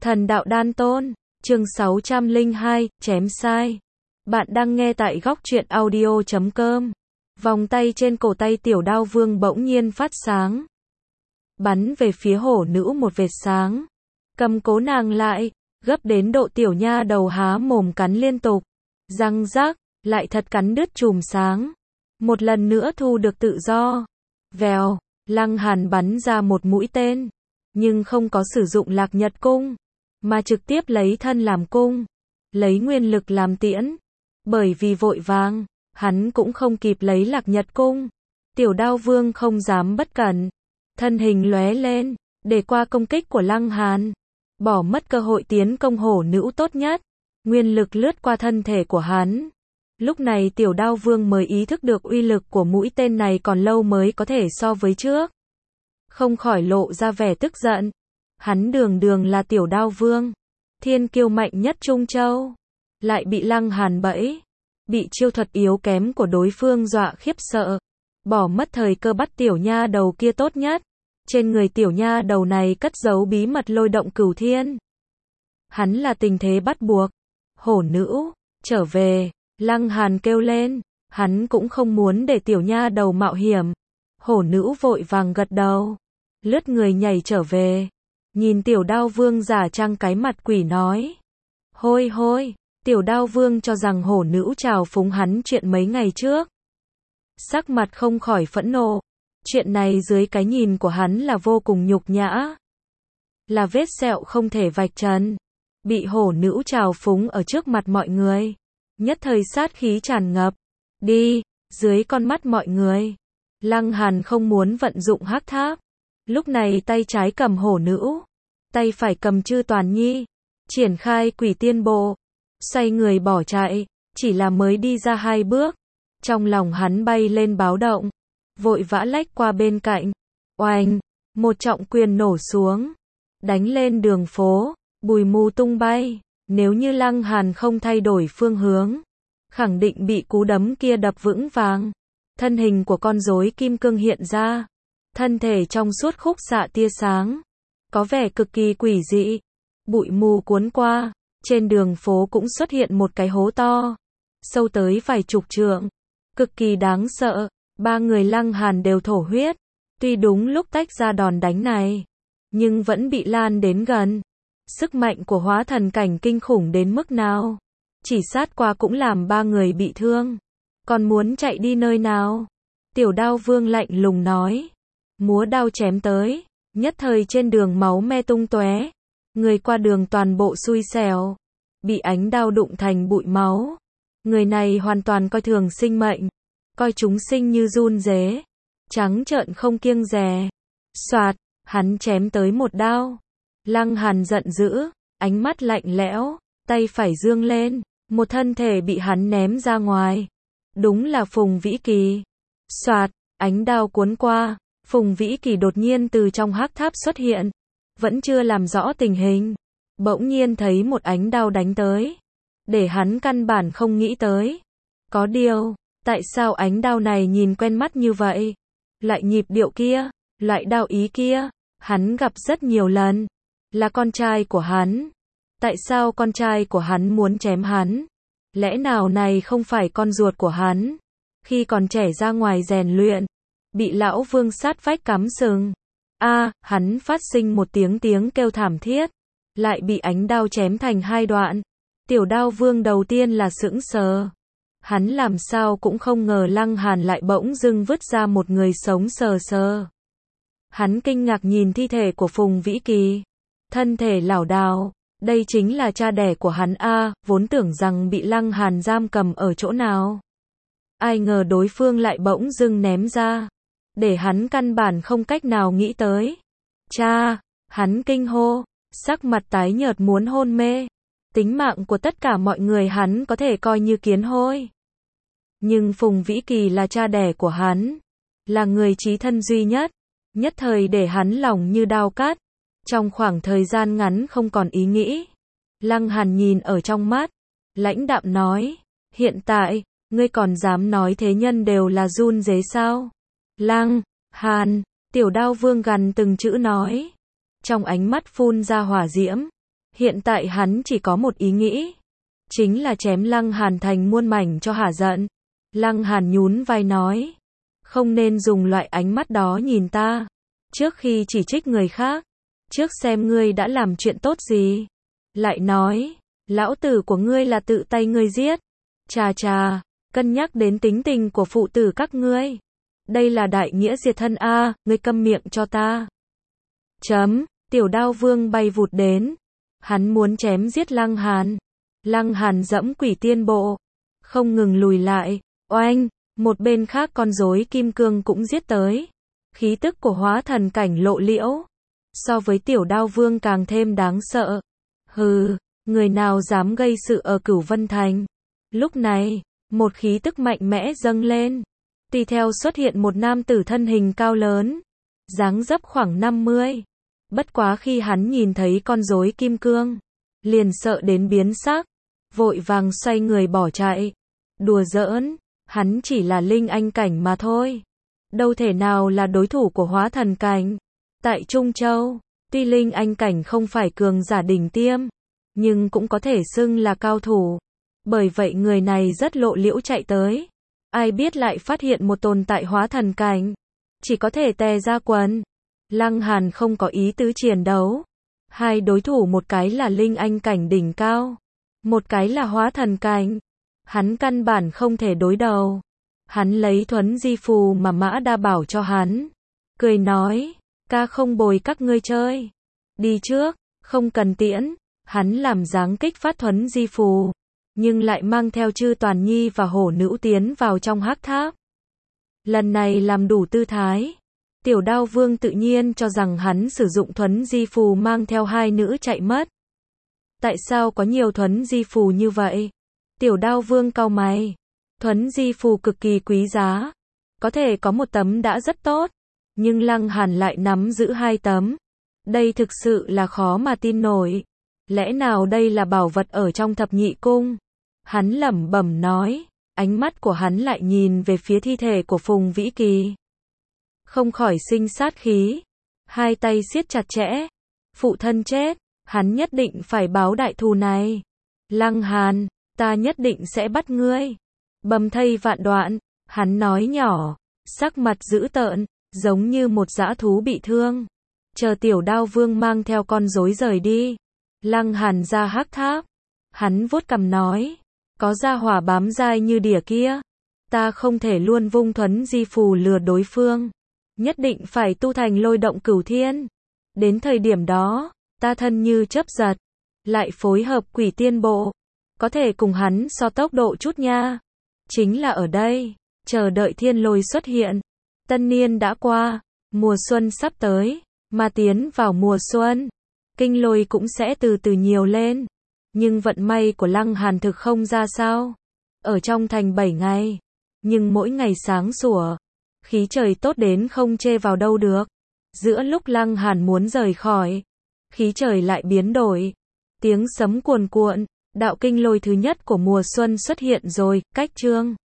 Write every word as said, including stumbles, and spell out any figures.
Thần đạo đan tôn, chương sáu trăm lẻ hai, chém sai. Bạn đang nghe tại góc truyện audio chấm com. Vòng tay trên cổ tay tiểu đao vương bỗng nhiên phát sáng. Bắn về phía hổ nữ một vệt sáng. Cầm cố nàng lại, gấp đến độ tiểu nha đầu há mồm cắn liên tục. Răng rác, lại thật cắn đứt chùm sáng. Một lần nữa thu được tự do. Vèo, Lăng Hàn bắn ra một mũi tên. Nhưng không có sử dụng Lạc Nhật cung, mà trực tiếp lấy thân làm cung, lấy nguyên lực làm tiễn. Bởi vì vội vàng, hắn cũng không kịp lấy Lạc Nhật cung. Tiểu đao vương không dám bất cẩn, thân hình lóe lên, để qua công kích của Lăng Hàn, bỏ mất cơ hội tiến công hổ nữ tốt nhất. Nguyên lực lướt qua thân thể của hắn. Lúc này tiểu đao vương mới ý thức được uy lực của mũi tên này còn lâu mới có thể so với trước. Không khỏi lộ ra vẻ tức giận. Hắn đường đường là tiểu đao vương, thiên kiêu mạnh nhất Trung Châu, lại bị Lăng Hàn bẫy, bị chiêu thuật yếu kém của đối phương dọa khiếp sợ, bỏ mất thời cơ bắt tiểu nha đầu kia tốt nhất. Trên người tiểu nha đầu này cất giấu bí mật lôi động cửu thiên. Hắn là tình thế bắt buộc. Hổ nữ, trở về, Lăng Hàn kêu lên, hắn cũng không muốn để tiểu nha đầu mạo hiểm. Hổ nữ vội vàng gật đầu, lướt người nhảy trở về, nhìn tiểu đao vương giả trang cái mặt quỷ nói. Hôi hôi, tiểu đao vương cho rằng hổ nữ trào phúng hắn chuyện mấy ngày trước. Sắc mặt không khỏi phẫn nộ, chuyện này dưới cái nhìn của hắn là vô cùng nhục nhã. Là vết sẹo không thể vạch trần, bị hổ nữ trào phúng ở trước mặt mọi người. Nhất thời sát khí tràn ngập, đi, dưới con mắt mọi người. Lăng Hàn không muốn vận dụng hắc tháp. Lúc này tay trái cầm hổ nữ, tay phải cầm Chư Toàn Nhi, triển khai quỷ tiên bộ, xoay người bỏ chạy. Chỉ là mới đi ra hai bước, trong lòng hắn bay lên báo động, vội vã lách qua bên cạnh. Oanh, một trọng quyền nổ xuống, đánh lên đường phố, bụi mù tung bay. Nếu như Lăng Hàn không thay đổi phương hướng, khẳng định bị cú đấm kia đập vững vàng. Thân hình của con rối kim cương hiện ra, thân thể trong suốt khúc xạ tia sáng, có vẻ cực kỳ quỷ dị. Bụi mù cuốn qua, trên đường phố cũng xuất hiện một cái hố to, sâu tới vài chục trượng, cực kỳ đáng sợ. Ba người Lăng Hàn đều thổ huyết, tuy đúng lúc tách ra đòn đánh này, nhưng vẫn bị lan đến gần. Sức mạnh của hóa thần cảnh kinh khủng đến mức nào, chỉ sát qua cũng làm ba người bị thương. Còn muốn chạy đi nơi nào? Tiểu đao vương lạnh lùng nói. Múa đao chém tới, nhất thời trên đường máu me tung tóe. Người qua đường toàn bộ xui xẻo, bị ánh đao đụng thành bụi máu. Người này hoàn toàn coi thường sinh mệnh, coi chúng sinh như giun dế, trắng trợn không kiêng dè. Soạt, hắn chém tới một đao. Lăng Hàn giận dữ, ánh mắt lạnh lẽo, tay phải giương lên, một thân thể bị hắn ném ra ngoài. Đúng là Phùng Vĩ Kỳ. Soạt, ánh đao cuốn qua, Phùng Vĩ Kỳ đột nhiên từ trong hắc tháp xuất hiện, vẫn chưa làm rõ tình hình, bỗng nhiên thấy một ánh đao đánh tới, để hắn căn bản không nghĩ tới. Có điều, tại sao ánh đao này nhìn quen mắt như vậy? Loại nhịp điệu kia, loại đao ý kia, hắn gặp rất nhiều lần. Là con trai của hắn. Tại sao con trai của hắn muốn chém hắn? Lẽ nào này không phải con ruột của hắn? Khi còn trẻ ra ngoài rèn luyện, bị lão vương sát vách cắm sừng. A, à, hắn phát sinh một tiếng tiếng kêu thảm thiết, lại bị ánh đao chém thành hai đoạn. Tiểu đao vương đầu tiên là sững sờ. Hắn làm sao cũng không ngờ Lăng Hàn lại bỗng dưng vứt ra một người sống sờ sờ. Hắn kinh ngạc nhìn thi thể của Phùng Vĩ Kỳ. Thân thể lảo đảo, đây chính là cha đẻ của hắn a, vốn tưởng rằng bị Lăng Hàn giam cầm ở chỗ nào. Ai ngờ đối phương lại bỗng dưng ném ra, để hắn căn bản không cách nào nghĩ tới. Cha, hắn kinh hô, sắc mặt tái nhợt muốn hôn mê. Tính mạng của tất cả mọi người hắn có thể coi như kiến hôi. Nhưng Phùng Vĩ Kỳ là cha đẻ của hắn, là người chí thân duy nhất, nhất thời để hắn lòng như dao cắt. Trong khoảng thời gian ngắn không còn ý nghĩ. Lăng Hàn nhìn ở trong mắt, lãnh đạm nói, hiện tại, ngươi còn dám nói thế nhân đều là giun dế sao? Lăng Hàn, tiểu đao vương gằn từng chữ nói, trong ánh mắt phun ra hỏa diễm. Hiện tại hắn chỉ có một ý nghĩ, chính là chém Lăng Hàn thành muôn mảnh cho hả giận. Lăng Hàn nhún vai nói, không nên dùng loại ánh mắt đó nhìn ta, trước khi chỉ trích người khác, trước xem ngươi đã làm chuyện tốt gì. Lại nói, lão tử của ngươi là tự tay ngươi giết. Chà chà, cân nhắc đến tính tình của phụ tử các ngươi. Đây là đại nghĩa diệt thân a, ngươi câm miệng cho ta. Chấm, Tiểu Đao Vương bay vụt đến. Hắn muốn chém giết Lăng Hàn. Lăng Hàn dẫm quỷ tiên bộ, không ngừng lùi lại. Oanh, một bên khác con rối kim cương cũng giết tới. Khí tức của hóa thần cảnh lộ liễu, so với Tiểu Đao Vương càng thêm đáng sợ. Hừ, người nào dám gây sự ở Cửu Vân Thành. Lúc này, một khí tức mạnh mẽ dâng lên. Tùy theo xuất hiện một nam tử thân hình cao lớn, dáng dấp khoảng năm mươi. Bất quá khi hắn nhìn thấy con rối kim cương, liền sợ đến biến sắc, vội vàng xoay người bỏ chạy. Đùa giỡn, hắn chỉ là linh anh cảnh mà thôi, đâu thể nào là đối thủ của hóa thần cảnh. Tại Trung Châu, tuy linh anh cảnh không phải cường giả đỉnh tiêm, nhưng cũng có thể xưng là cao thủ. Bởi vậy người này rất lộ liễu chạy tới. Ai biết lại phát hiện một tồn tại hóa thần cảnh, chỉ có thể tè ra quần. Lăng Hàn không có ý tứ chiến đấu. Hai đối thủ, một cái là linh anh cảnh đỉnh cao, một cái là hóa thần cảnh. Hắn căn bản không thể đối đầu. Hắn lấy thuấn di phù mà Mã Đa bảo cho hắn, cười nói, ca không bồi các ngươi chơi, đi trước, không cần tiễn. Hắn làm dáng kích phát thuấn di phù, nhưng lại mang theo Chư Toàn Nhi và Hổ Nữ tiến vào trong hắc tháp. Lần này làm đủ tư thái, Tiểu Đao Vương tự nhiên cho rằng hắn sử dụng thuấn di phù mang theo hai nữ chạy mất. Tại sao có nhiều thuấn di phù như vậy? Tiểu Đao Vương cau mày. Thuấn di phù cực kỳ quý giá, có thể có một tấm đã rất tốt, nhưng Lăng Hàn lại nắm giữ hai tấm. Đây thực sự là khó mà tin nổi. Lẽ nào đây là bảo vật ở trong thập nhị cung? Hắn lẩm bẩm nói, ánh mắt của hắn lại nhìn về phía thi thể của Phùng Vĩ Kỳ, không khỏi sinh sát khí, hai tay siết chặt chẽ. Phụ thân chết, hắn nhất định phải báo đại thù này. Lăng Hàn, ta nhất định sẽ bắt ngươi, bầm thây vạn đoạn. Hắn nói nhỏ, sắc mặt dữ tợn, giống như một dã thú bị thương. Chờ Tiểu Đao Vương mang theo con rối rời đi, Lăng Hàn ra hắc tháp. Hắn vuốt cằm nói, có gia hỏa bám dai như đỉa kia, ta không thể luôn vung thuấn di phù lừa đối phương, nhất định phải tu thành lôi động cửu thiên. Đến thời điểm đó, ta thân như chớp giật, lại phối hợp quỷ tiên bộ, có thể cùng hắn so tốc độ chút nha. Chính là ở đây, chờ đợi thiên lôi xuất hiện. Tân niên đã qua, mùa xuân sắp tới, mà tiến vào mùa xuân, kinh lôi cũng sẽ từ từ nhiều lên. Nhưng vận may của Lăng Hàn thực không ra sao. Ở trong thành bảy ngày, nhưng mỗi ngày sáng sủa, khí trời tốt đến không chê vào đâu được. Giữa lúc Lăng Hàn muốn rời khỏi, khí trời lại biến đổi. Tiếng sấm cuồn cuộn, đạo kinh lôi thứ nhất của mùa xuân xuất hiện rồi. Cách chương